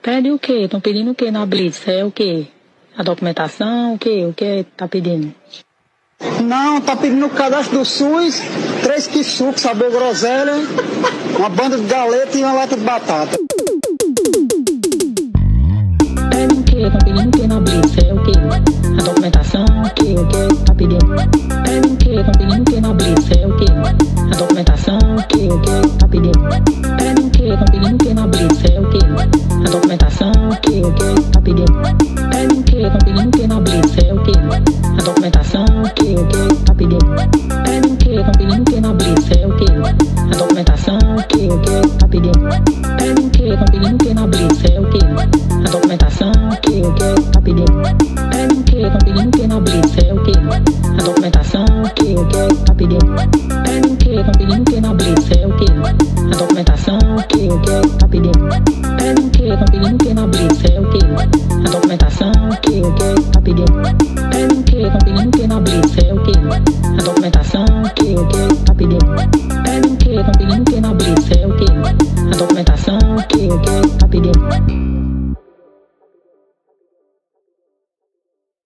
Pede o quê? Estão pedindo o quê na Blitz? É o quê? A documentação? O quê? O que tá pedindo? Não, tá pedindo o cadastro do SUS, 3 quissuco, sabor groselha, uma banda de galeta e uma lata de batata. Pede o quê? Estão pedindo o quê na Blitz? É o quê? A documentação? O quê? O que tá pedindo? Pede o quê? Estão pedindo o quê na Blitz? É o quê? A documentação? O quê? O que tá pedindo? Pede o quê? Estão pedindo o quê na Blitz? É o quê? A documentação? O quê? O que tá pedindo? Pede o quê? Estão pedindo o quê na Blitz? É o quê? A documentação? O quê? O que tá pedindo? Pede o quê? Estão pedindo o quê na Blitz? É o quê? A documentação? O quê? O que tá pedindo? Pede o quê? Estão pedindo o quê na Blitz? É o quê? A documentação? O quê? O que tá pedindo? Pede o quê? Estão pedindo o quê na Blitz? É o quê? A documentação? O quê? O que tá pedindo? Pede o quê? Estão pedindo o quê na Blitz? É o quê? A documentação? O quê? O que tá pedindo? Pede o quê? Estão pedindo o quê na Blitz? É o quê? A documentação? O quê? O que tá pedindo? Pede o quê? Estão pedindo o quê na Blitz? É o quê? A documentação? O quê? O que tá pedindo? Pede o quê? Estão pedindo o quê na Blitz? É o quê? A documentação? O quê? O que tá pedindo?